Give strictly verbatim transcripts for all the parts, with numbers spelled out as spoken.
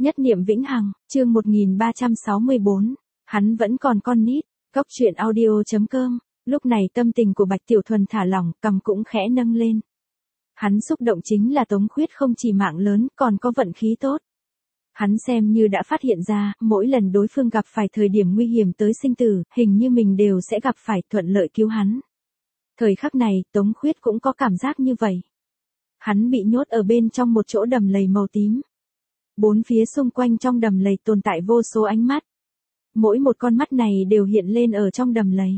Nhất niệm vĩnh hằng, chương một nghìn ba trăm sáu mươi bốn, hắn vẫn còn con nít, Cốc truyện audio.com, lúc này tâm tình của Bạch Tiểu Thuần thả lỏng, cằm cũng khẽ nâng lên. Hắn xúc động chính là Tống Khuyết không chỉ mạng lớn, còn có vận khí tốt. Hắn xem như đã phát hiện ra, mỗi lần đối phương gặp phải thời điểm nguy hiểm tới sinh tử, hình như mình đều sẽ gặp phải thuận lợi cứu hắn. Thời khắc này, Tống Khuyết cũng có cảm giác như vậy. Hắn bị nhốt ở bên trong một chỗ đầm lầy màu tím. Bốn phía xung quanh trong đầm lầy tồn tại vô số ánh mắt. Mỗi một con mắt này đều hiện lên ở trong đầm lầy.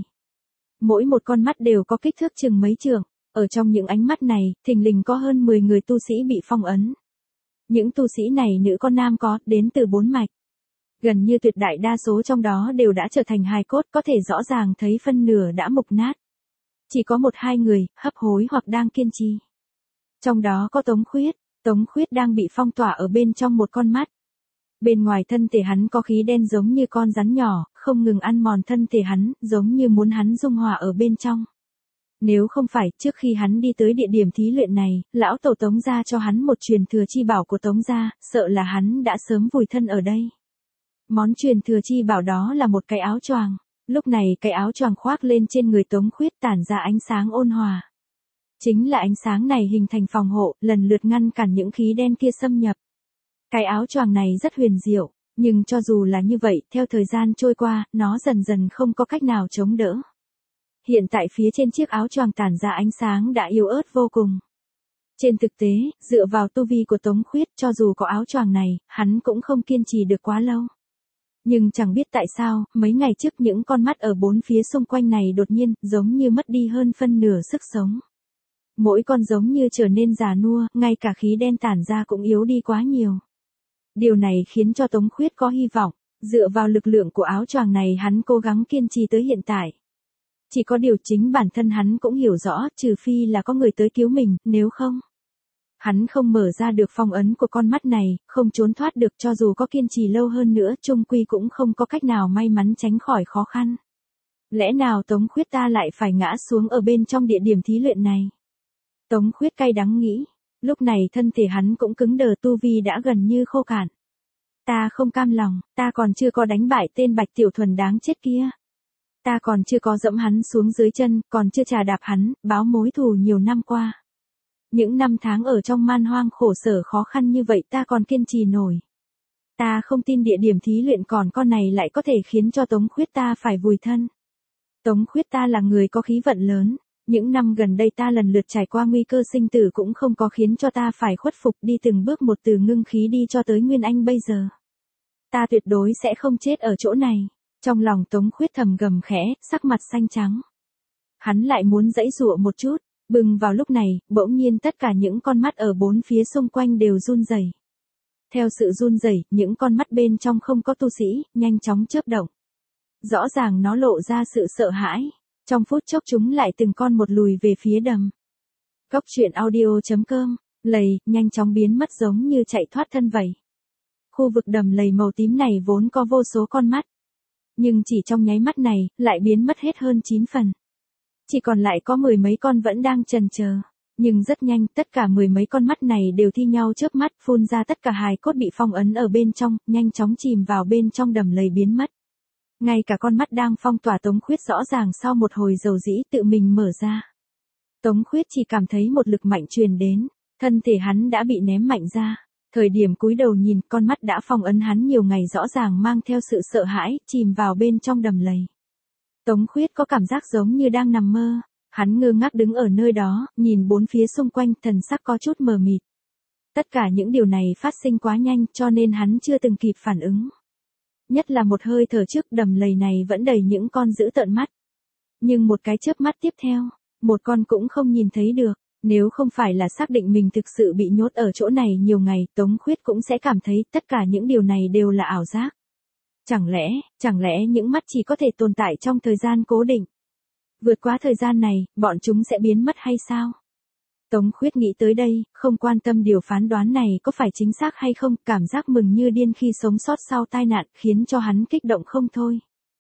Mỗi một con mắt đều có kích thước chừng mấy trượng. Ở trong những ánh mắt này, thình lình có hơn mười người tu sĩ bị phong ấn. Những tu sĩ này nữ con nam có, đến từ bốn mạch. Gần như tuyệt đại đa số trong đó đều đã trở thành hài cốt, có thể rõ ràng thấy phân nửa đã mục nát. Chỉ có một hai người, hấp hối hoặc đang kiên trì. Trong đó có Tống Khuyết. Tống Khuyết đang bị phong tỏa ở bên trong một con mắt. Bên ngoài thân thể hắn có khí đen giống như con rắn nhỏ, không ngừng ăn mòn thân thể hắn, giống như muốn hắn dung hòa ở bên trong. Nếu không phải, trước khi hắn đi tới địa điểm thí luyện này, lão tổ Tống gia cho hắn một truyền thừa chi bảo của Tống gia, sợ là hắn đã sớm vùi thân ở đây. Món truyền thừa chi bảo đó là một cái áo choàng. Lúc này cái áo choàng khoác lên trên người Tống Khuyết tản ra ánh sáng ôn hòa. Chính là ánh sáng này hình thành phòng hộ, lần lượt ngăn cản những khí đen kia xâm nhập. Cái áo choàng này rất huyền diệu, nhưng cho dù là như vậy, theo thời gian trôi qua, nó dần dần không có cách nào chống đỡ. Hiện tại phía trên chiếc áo choàng tản ra ánh sáng đã yếu ớt vô cùng. Trên thực tế, dựa vào tu vi của Tống Khuyết, cho dù có áo choàng này, hắn cũng không kiên trì được quá lâu. Nhưng chẳng biết tại sao, mấy ngày trước những con mắt ở bốn phía xung quanh này đột nhiên, giống như mất đi hơn phân nửa sức sống. Mỗi con giống như trở nên già nua, ngay cả khí đen tản ra cũng yếu đi quá nhiều. Điều này khiến cho Tống Khuyết có hy vọng, dựa vào lực lượng của áo choàng này hắn cố gắng kiên trì tới hiện tại. Chỉ có điều chính bản thân hắn cũng hiểu rõ, trừ phi là có người tới cứu mình, nếu không. Hắn không mở ra được phong ấn của con mắt này, không trốn thoát được cho dù có kiên trì lâu hơn nữa, chung quy cũng không có cách nào may mắn tránh khỏi khó khăn. Lẽ nào Tống Khuyết ta lại phải ngã xuống ở bên trong địa điểm thí luyện này? Tống Khuyết cay đắng nghĩ, lúc này thân thể hắn cũng cứng đờ, tu vi đã gần như khô cạn. Ta không cam lòng, ta còn chưa có đánh bại tên Bạch Tiểu Thuần đáng chết kia. Ta còn chưa có dẫm hắn xuống dưới chân, còn chưa chà đạp hắn, báo mối thù nhiều năm qua. Những năm tháng ở trong man hoang khổ sở khó khăn như vậy ta còn kiên trì nổi. Ta không tin địa điểm thí luyện còn con này lại có thể khiến cho Tống Khuyết ta phải vùi thân. Tống Khuyết ta là người có khí vận lớn. Những năm gần đây ta lần lượt trải qua nguy cơ sinh tử cũng không có khiến cho ta phải khuất phục, đi từng bước một từ ngưng khí đi cho tới Nguyên Anh bây giờ. Ta tuyệt đối sẽ không chết ở chỗ này. Trong lòng Tống Khuyết thầm gầm khẽ, sắc mặt xanh trắng. Hắn lại muốn giãy giụa một chút, bừng vào lúc này, bỗng nhiên tất cả những con mắt ở bốn phía xung quanh đều run rẩy. Theo sự run rẩy, những con mắt bên trong không có tu sĩ, nhanh chóng chớp động. Rõ ràng nó lộ ra sự sợ hãi. Trong phút chốc chúng lại từng con một lùi về phía đầm. Cốc truyện audio.com, lầy, nhanh chóng biến mất giống như chạy thoát thân vậy. Khu vực đầm lầy màu tím này vốn có vô số con mắt. Nhưng chỉ trong nháy mắt này, lại biến mất hết hơn chín phần. Chỉ còn lại có mười mấy con vẫn đang chần chờ. Nhưng rất nhanh, tất cả mười mấy con mắt này đều thi nhau chớp mắt, phun ra tất cả hài cốt bị phong ấn ở bên trong, nhanh chóng chìm vào bên trong đầm lầy biến mất. Ngay cả con mắt đang phong tỏa Tống Khuyết rõ ràng sau một hồi dầu dĩ tự mình mở ra. Tống Khuyết chỉ cảm thấy một lực mạnh truyền đến, thân thể hắn đã bị ném mạnh ra. Thời điểm cúi đầu nhìn, con mắt đã phong ấn hắn nhiều ngày rõ ràng mang theo sự sợ hãi, chìm vào bên trong đầm lầy. Tống Khuyết có cảm giác giống như đang nằm mơ, hắn ngơ ngác đứng ở nơi đó, nhìn bốn phía xung quanh, thần sắc có chút mờ mịt. Tất cả những điều này phát sinh quá nhanh cho nên hắn chưa từng kịp phản ứng. Nhất là một hơi thở trước, đầm lầy này vẫn đầy những con dữ tợn mắt. Nhưng một cái chớp mắt tiếp theo, một con cũng không nhìn thấy được. Nếu không phải là xác định mình thực sự bị nhốt ở chỗ này nhiều ngày, Tống Khuyết cũng sẽ cảm thấy tất cả những điều này đều là ảo giác. Chẳng lẽ, chẳng lẽ những mắt chỉ có thể tồn tại trong thời gian cố định? Vượt qua thời gian này, bọn chúng sẽ biến mất hay sao? Tống Khuyết nghĩ tới đây, không quan tâm điều phán đoán này có phải chính xác hay không, cảm giác mừng như điên khi sống sót sau tai nạn khiến cho hắn kích động không thôi.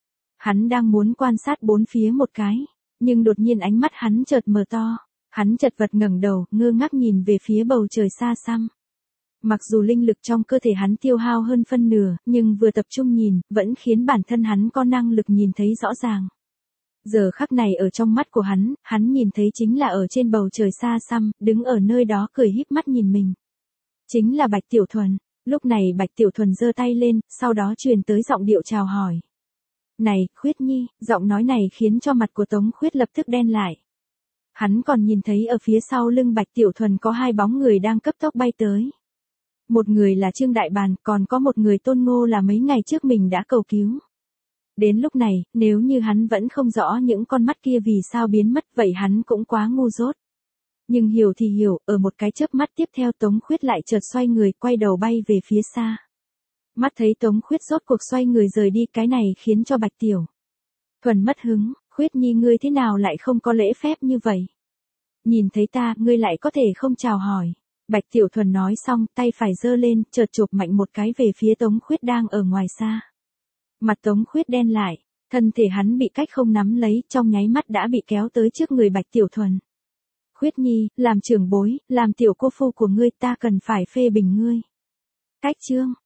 Hắn đang muốn quan sát bốn phía một cái, nhưng đột nhiên ánh mắt hắn chợt mở to, hắn chật vật ngẩng đầu, ngơ ngác nhìn về phía bầu trời xa xăm. Mặc dù linh lực trong cơ thể hắn tiêu hao hơn phân nửa, nhưng vừa tập trung nhìn, vẫn khiến bản thân hắn có năng lực nhìn thấy rõ ràng. Giờ khắc này ở trong mắt của hắn, hắn nhìn thấy chính là ở trên bầu trời xa xăm, đứng ở nơi đó cười híp mắt nhìn mình. Chính là Bạch Tiểu Thuần. Lúc này Bạch Tiểu Thuần giơ tay lên, sau đó truyền tới giọng điệu chào hỏi. Này, Khuyết Nhi, giọng nói này khiến cho mặt của Tống Khuyết lập tức đen lại. Hắn còn nhìn thấy ở phía sau lưng Bạch Tiểu Thuần có hai bóng người đang cấp tốc bay tới. Một người là Trương Đại Bàn, còn có một người Tôn Ngô là mấy ngày trước mình đã cầu cứu. Đến lúc này, nếu như hắn vẫn không rõ những con mắt kia vì sao biến mất vậy hắn cũng quá ngu dốt. Nhưng hiểu thì hiểu, ở một cái chớp mắt tiếp theo Tống Khuyết lại chợt xoay người quay đầu bay về phía xa. Mắt thấy Tống Khuyết rốt cuộc xoay người rời đi, cái này khiến cho Bạch Tiểu Thuần mất hứng. Khuyết Nhi, ngươi thế nào lại không có lễ phép như vậy? Nhìn thấy ta, ngươi lại có thể không chào hỏi. Bạch Tiểu Thuần nói xong, tay phải giơ lên, chợt chụp mạnh một cái về phía Tống Khuyết đang ở ngoài xa. Mặt Tống Khuyết đen lại, thân thể hắn bị cách không nắm lấy, trong nháy mắt đã bị kéo tới trước người Bạch Tiểu Thuần. Khuyết Nhi, làm trưởng bối, làm tiểu cô phu của ngươi, ta cần phải phê bình ngươi. Cách chương